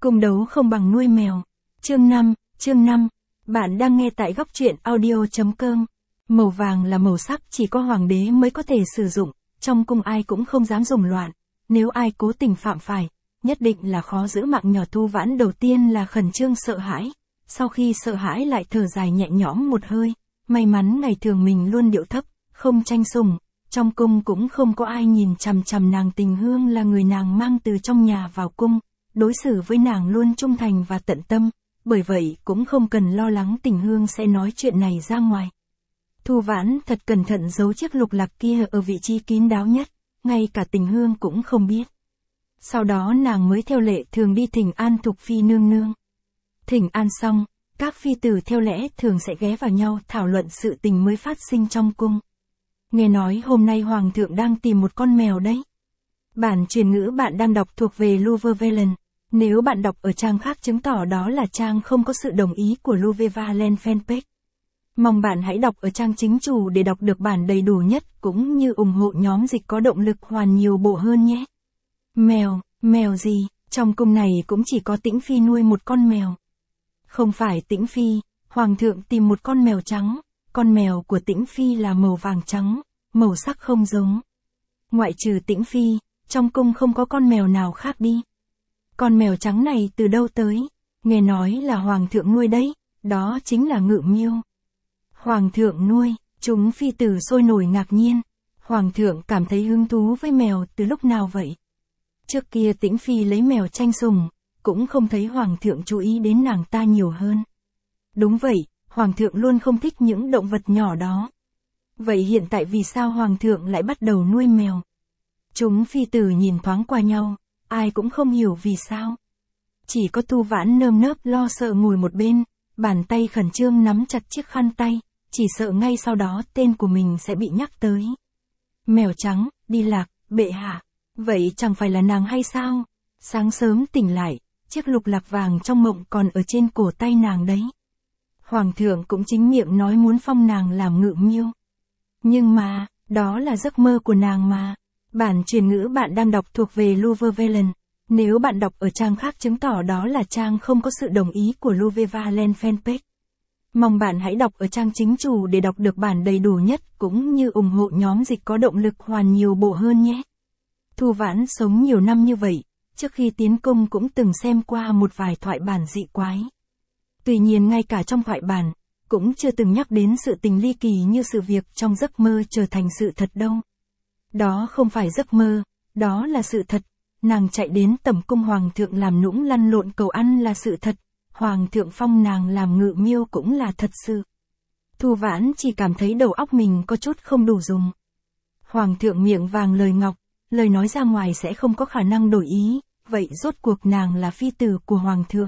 Cung đấu không bằng nuôi mèo. Chương 5, bạn đang nghe tại góc truyện audio.com. Màu vàng là màu sắc chỉ có hoàng đế mới có thể sử dụng, trong cung ai cũng không dám dùng loạn, nếu ai cố tình phạm phải, nhất định là khó giữ mạng nhỏ. Thu Vãn đầu tiên là khẩn trương sợ hãi, sau khi sợ hãi lại thở dài nhẹ nhõm một hơi, may mắn ngày thường mình luôn điệu thấp, không tranh sủng, trong cung cũng không có ai nhìn chằm chằm nàng. Tình Hương là người nàng mang từ trong nhà vào cung, đối xử với nàng luôn trung thành và tận tâm, bởi vậy cũng không cần lo lắng Tình Hương sẽ nói chuyện này ra ngoài. Thu Vãn thật cẩn thận giấu chiếc lục lạc kia ở vị trí kín đáo nhất, ngay cả Tình Hương cũng không biết. Sau đó nàng mới theo lệ thường đi thỉnh an Thục Phi nương nương. Thỉnh an xong, các phi tử theo lẽ thường sẽ ghé vào nhau thảo luận sự tình mới phát sinh trong cung. Nghe nói hôm nay hoàng thượng đang tìm một con mèo đấy. Bản truyền ngữ bạn đang đọc thuộc về Louvre Valen. Nếu bạn đọc ở trang khác chứng tỏ đó là trang không có sự đồng ý của Louvre Valen fanpage. Mong bạn hãy đọc ở trang chính chủ để đọc được bản đầy đủ nhất cũng như ủng hộ nhóm dịch có động lực hoàn nhiều bộ hơn nhé. Mèo gì, trong cung này cũng chỉ có Tĩnh Phi nuôi một con mèo. Không phải Tĩnh Phi, hoàng thượng tìm một con mèo trắng, con mèo của Tĩnh Phi là màu vàng trắng, màu sắc không giống. Ngoại trừ Tĩnh Phi, trong cung không có con mèo nào khác đi. Con mèo trắng này từ đâu tới? Nghe nói là hoàng thượng nuôi đấy, đó chính là Ngự Miêu. Hoàng thượng nuôi, chúng phi tử sôi nổi ngạc nhiên. Hoàng thượng cảm thấy hứng thú với mèo từ lúc nào vậy? Trước kia Tĩnh Phi lấy mèo tranh sủng, cũng không thấy hoàng thượng chú ý đến nàng ta nhiều hơn. Đúng vậy, hoàng thượng luôn không thích những động vật nhỏ đó. Vậy hiện tại vì sao hoàng thượng lại bắt đầu nuôi mèo? Chúng phi tử nhìn thoáng qua nhau, ai cũng không hiểu vì sao. Chỉ có Thu Vãn nơm nớp lo sợ ngồi một bên, bàn tay khẩn trương nắm chặt chiếc khăn tay, chỉ sợ ngay sau đó tên của mình sẽ bị nhắc tới. Mèo trắng, đi lạc, bệ hạ. Vậy chẳng phải là nàng hay sao? Sáng sớm tỉnh lại, chiếc lục lạc vàng trong mộng còn ở trên cổ tay nàng đấy. Hoàng thượng cũng chính miệng nói muốn phong nàng làm Ngự Miêu. Nhưng mà, đó là giấc mơ của nàng mà. Bản truyền ngữ bạn đang đọc thuộc về Louvre Valen. Nếu bạn đọc ở trang khác chứng tỏ đó là trang không có sự đồng ý của Louvre Valen fanpage. Mong bạn hãy đọc ở trang chính chủ để đọc được bản đầy đủ nhất cũng như ủng hộ nhóm dịch có động lực hoàn nhiều bộ hơn nhé. Thu Vãn sống nhiều năm như vậy, trước khi tiến cung cũng từng xem qua một vài thoại bản dị quái. Tuy nhiên ngay cả trong thoại bản, cũng chưa từng nhắc đến sự tình ly kỳ như sự việc trong giấc mơ trở thành sự thật đâu. Đó không phải giấc mơ, đó là sự thật. Nàng chạy đến tẩm cung hoàng thượng làm nũng lăn lộn cầu ăn là sự thật, hoàng thượng phong nàng làm Ngự Miêu cũng là thật sự. Thu Vãn chỉ cảm thấy đầu óc mình có chút không đủ dùng. Hoàng thượng miệng vàng lời ngọc, lời nói ra ngoài sẽ không có khả năng đổi ý, vậy rốt cuộc nàng là phi tử của hoàng thượng,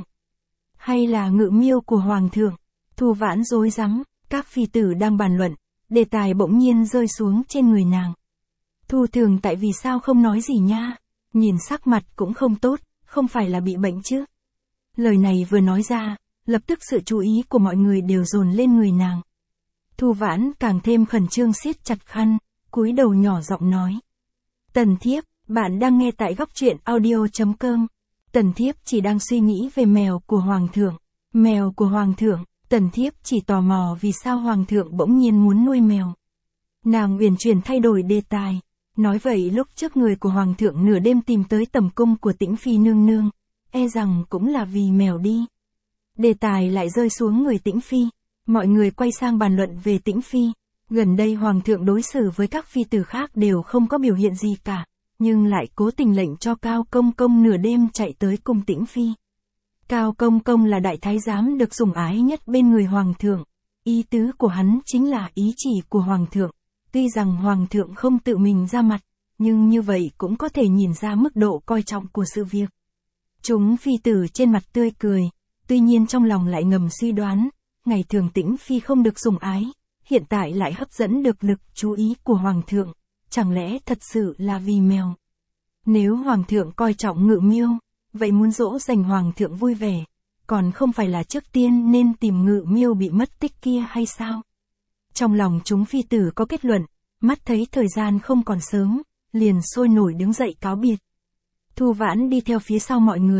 hay là Ngự Miêu của hoàng thượng? Thu Vãn rối rắm, các phi tử đang bàn luận, đề tài bỗng nhiên rơi xuống trên người nàng. Thu Thường tại vì sao không nói gì nha? Nhìn sắc mặt cũng không tốt, không phải là bị bệnh chứ? Lời này vừa nói ra, lập tức sự chú ý của mọi người đều dồn lên người nàng. Thu Vãn càng thêm khẩn trương siết chặt khăn, cúi đầu nhỏ giọng nói. Tần thiếp, bạn đang nghe tại góc truyện audio.com. Tần thiếp chỉ đang suy nghĩ về mèo của hoàng thượng. Mèo của hoàng thượng, tần thiếp chỉ tò mò vì sao hoàng thượng bỗng nhiên muốn nuôi mèo. Nàng uyển chuyển thay đổi đề tài. Nói vậy lúc trước người của hoàng thượng nửa đêm tìm tới tẩm cung của Tĩnh Phi nương nương, e rằng cũng là vì mèo đi. Đề tài lại rơi xuống người Tĩnh Phi, mọi người quay sang bàn luận về Tĩnh Phi. Gần đây hoàng thượng đối xử với các phi tử khác đều không có biểu hiện gì cả, nhưng lại cố tình lệnh cho Cao Công Công nửa đêm chạy tới cung Tĩnh Phi. Cao Công Công là đại thái giám được sủng ái nhất bên người hoàng thượng, ý tứ của hắn chính là ý chỉ của hoàng thượng. Tuy rằng hoàng thượng không tự mình ra mặt, nhưng như vậy cũng có thể nhìn ra mức độ coi trọng của sự việc. Chúng phi tử trên mặt tươi cười, tuy nhiên trong lòng lại ngầm suy đoán, ngày thường Tĩnh Phi không được sủng ái, hiện tại lại hấp dẫn được lực chú ý của hoàng thượng, chẳng lẽ thật sự là vì mèo? Nếu hoàng thượng coi trọng Ngự Miêu, vậy muốn dỗ dành hoàng thượng vui vẻ, còn không phải là trước tiên nên tìm Ngự Miêu bị mất tích kia hay sao? Trong lòng chúng phi tử có kết luận, mắt thấy thời gian không còn sớm, liền sôi nổi đứng dậy cáo biệt. Thu Vãn đi theo phía sau mọi người,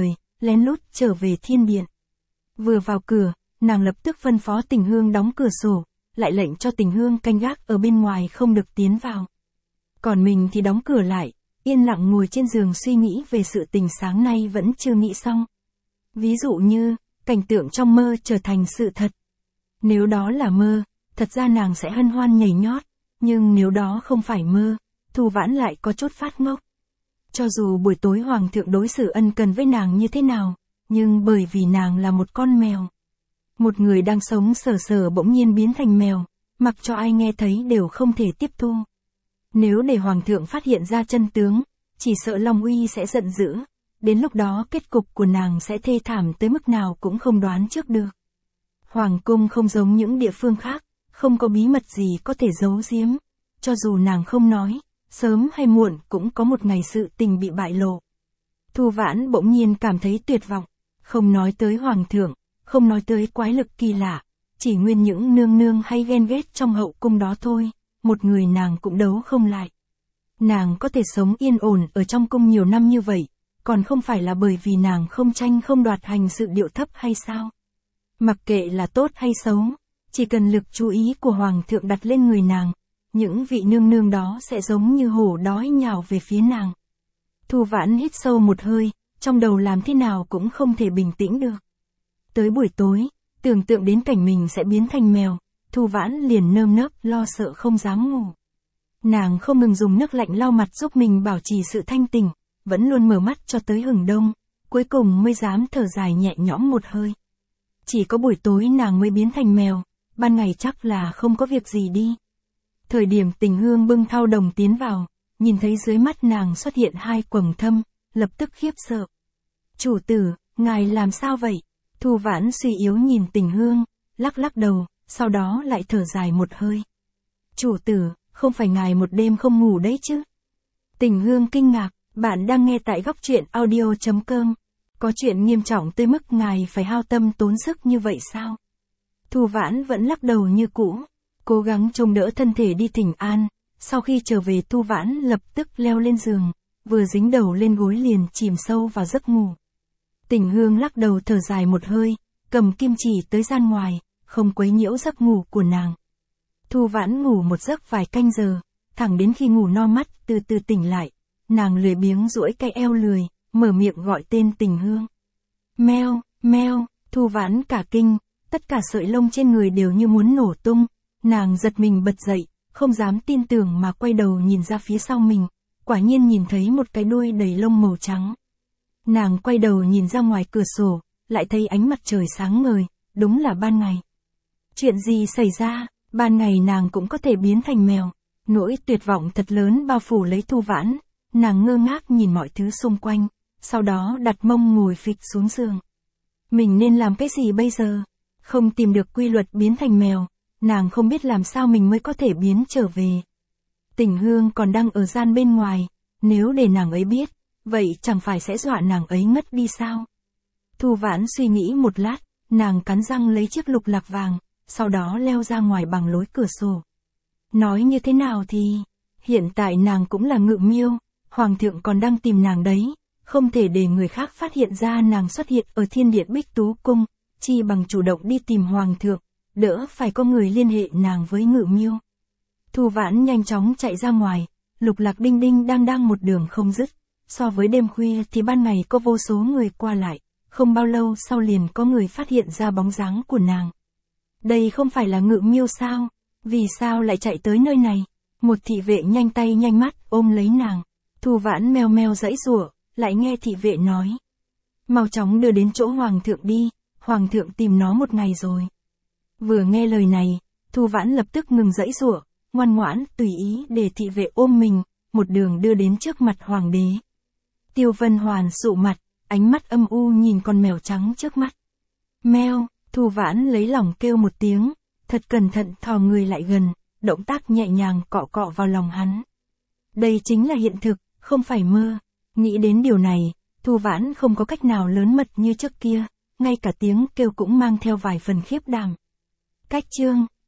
lén lút trở về thiên điện. Vừa vào cửa, nàng lập tức phân phó Tình Hương đóng cửa sổ, lại lệnh cho Tình Hương canh gác ở bên ngoài không được tiến vào. Còn mình thì đóng cửa lại, yên lặng ngồi trên giường suy nghĩ về sự tình sáng nay vẫn chưa nghĩ xong. Ví dụ như, cảnh tượng trong mơ trở thành sự thật. Nếu đó là mơ, thật ra nàng sẽ hân hoan nhảy nhót, nhưng nếu đó không phải mơ, Thu Vãn lại có chút phát ngốc. Cho dù buổi tối hoàng thượng đối xử ân cần với nàng như thế nào, nhưng bởi vì nàng là một con mèo. Một người đang sống sờ sờ bỗng nhiên biến thành mèo, mặc cho ai nghe thấy đều không thể tiếp thu. Nếu để hoàng thượng phát hiện ra chân tướng, chỉ sợ Long Uy sẽ giận dữ, đến lúc đó kết cục của nàng sẽ thê thảm tới mức nào cũng không đoán trước được. Hoàng cung không giống những địa phương khác, không có bí mật gì có thể giấu giếm, cho dù nàng không nói, sớm hay muộn cũng có một ngày sự tình bị bại lộ. Thu Vãn bỗng nhiên cảm thấy tuyệt vọng, không nói tới hoàng thượng, không nói tới quái lực kỳ lạ, chỉ nguyên những nương nương hay ghen ghét trong hậu cung đó thôi, một người nàng cũng đấu không lại. Nàng có thể sống yên ổn ở trong cung nhiều năm như vậy, còn không phải là bởi vì nàng không tranh không đoạt hành sự điệu thấp hay sao? Mặc kệ là tốt hay xấu, chỉ cần lực chú ý của hoàng thượng đặt lên người nàng, những vị nương nương đó sẽ giống như hổ đói nhào về phía nàng. Thu Vãn hít sâu một hơi, trong đầu làm thế nào cũng không thể bình tĩnh được. Tới buổi tối, tưởng tượng đến cảnh mình sẽ biến thành mèo, Thu Vãn liền nơm nớp lo sợ không dám ngủ. Nàng không ngừng dùng nước lạnh lau mặt giúp mình bảo trì sự thanh tỉnh, vẫn luôn mở mắt cho tới hừng đông, cuối cùng mới dám thở dài nhẹ nhõm một hơi. Chỉ có buổi tối nàng mới biến thành mèo, ban ngày chắc là không có việc gì đi. Thời điểm Tình Hương bưng thau đồng tiến vào, nhìn thấy dưới mắt nàng xuất hiện hai quầng thâm, lập tức khiếp sợ. Chủ tử, ngài làm sao vậy? Thu Vãn suy yếu nhìn Tình Hương, lắc lắc đầu, sau đó lại thở dài một hơi. Chủ tử, không phải ngài một đêm không ngủ đấy chứ? Tình Hương kinh ngạc, bạn đang nghe tại góc truyện audio.com. Có chuyện nghiêm trọng tới mức ngài phải hao tâm tốn sức như vậy sao? Thu Vãn vẫn lắc đầu như cũ, cố gắng trông đỡ thân thể đi thỉnh an. Sau khi trở về Thu Vãn lập tức leo lên giường, vừa dính đầu lên gối liền chìm sâu vào giấc ngủ. Tình Hương lắc đầu thở dài một hơi, cầm kim chỉ tới gian ngoài, không quấy nhiễu giấc ngủ của nàng. Thu Vãn ngủ một giấc vài canh giờ, thẳng đến khi ngủ no mắt từ từ tỉnh lại, nàng lười biếng duỗi cái eo lười, mở miệng gọi tên Tình Hương. Meo, meo, Thu Vãn cả kinh, tất cả sợi lông trên người đều như muốn nổ tung, nàng giật mình bật dậy, không dám tin tưởng mà quay đầu nhìn ra phía sau mình, quả nhiên nhìn thấy một cái đuôi đầy lông màu trắng. Nàng quay đầu nhìn ra ngoài cửa sổ, lại thấy ánh mặt trời sáng ngời, đúng là ban ngày. Chuyện gì xảy ra, ban ngày nàng cũng có thể biến thành mèo, nỗi tuyệt vọng thật lớn bao phủ lấy Thu Vãn, nàng ngơ ngác nhìn mọi thứ xung quanh, sau đó đặt mông ngồi phịch xuống giường. Mình nên làm cái gì bây giờ? Không tìm được quy luật biến thành mèo, nàng không biết làm sao mình mới có thể biến trở về. Tình Hương còn đang ở gian bên ngoài, nếu để nàng ấy biết, vậy chẳng phải sẽ dọa nàng ấy ngất đi sao? Thu Vãn suy nghĩ một lát, nàng cắn răng lấy chiếc lục lạc vàng, sau đó leo ra ngoài bằng lối cửa sổ. Nói như thế nào thì, hiện tại nàng cũng là Ngự Miêu, hoàng thượng còn đang tìm nàng đấy, không thể để người khác phát hiện ra nàng xuất hiện ở Thiên Điện Bích Tú Cung, chi bằng chủ động đi tìm hoàng thượng, đỡ phải có người liên hệ nàng với Ngự Miêu. Thu Vãn nhanh chóng chạy ra ngoài, lục lạc đinh đinh đang một đường không dứt, so với đêm khuya thì ban ngày có vô số người qua lại, không bao lâu sau liền có người phát hiện ra bóng dáng của nàng. Đây không phải là Ngự Miêu sao? Vì sao lại chạy tới nơi này? Một thị vệ nhanh tay nhanh mắt ôm lấy nàng. Thu Vãn meo meo giãy giụa, lại nghe thị vệ nói: mau chóng đưa đến chỗ hoàng thượng đi, hoàng thượng tìm nó một ngày rồi. Vừa nghe lời này, Thu Vãn lập tức ngừng giãy giụa, ngoan ngoãn tùy ý để thị vệ ôm mình, một đường đưa đến trước mặt hoàng đế. Tiêu Vân Hoàn sụ mặt, ánh mắt âm u nhìn con mèo trắng trước mắt. Meo, Thu Vãn lấy lòng kêu một tiếng, thật cẩn thận thò người lại gần, động tác nhẹ nhàng cọ cọ vào lòng hắn. Đây chính là hiện thực, không phải mơ. Nghĩ đến điều này, Thu Vãn không có cách nào lớn mật như trước kia, ngay cả tiếng kêu cũng mang theo vài phần khiếp đảm. Cách chương